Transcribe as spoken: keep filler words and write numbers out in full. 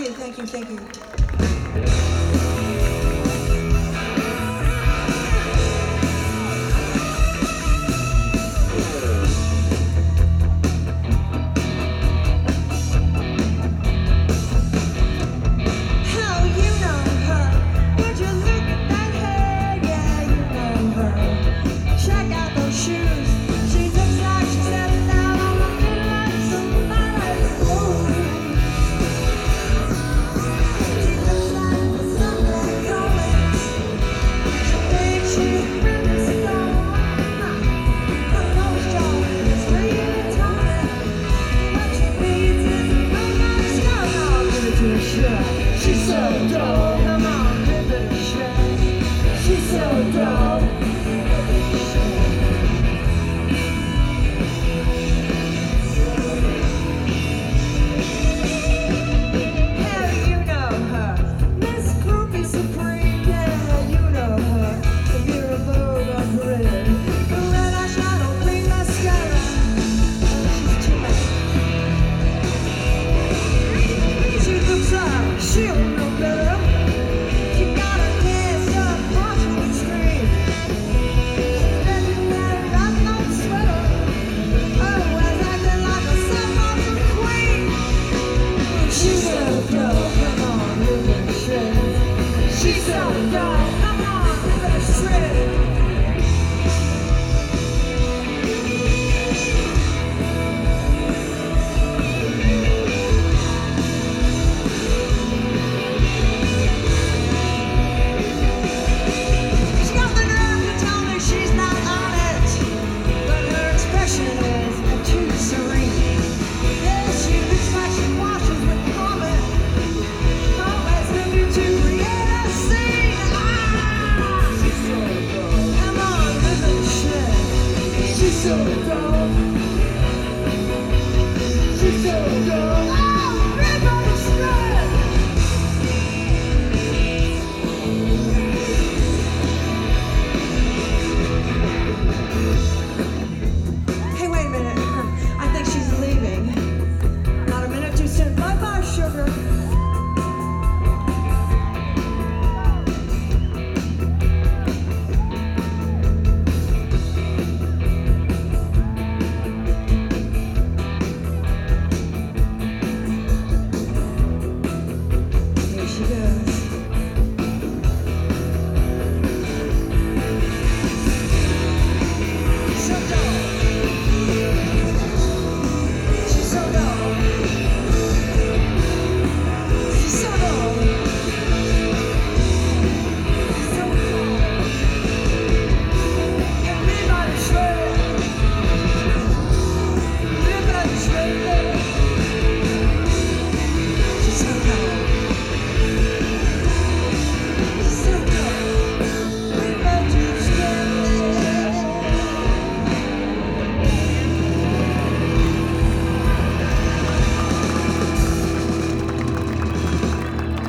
you, thank you, thank you. She's so dope, come on, give it a shake. She's so dope. Hell, you know her, Miss Groupie Supreme. Yeah, you know her, if you're a Vogue or Parade. The red eyeshadow, green mascara. She's too much. She looks like she'll know better. She got her hands up, marching extreme. Legendary rock-on sweater. Otherwise acting like a soft-bottom queen. She's so dope, come on, move it straight. She's so dope, come on, move it straight. So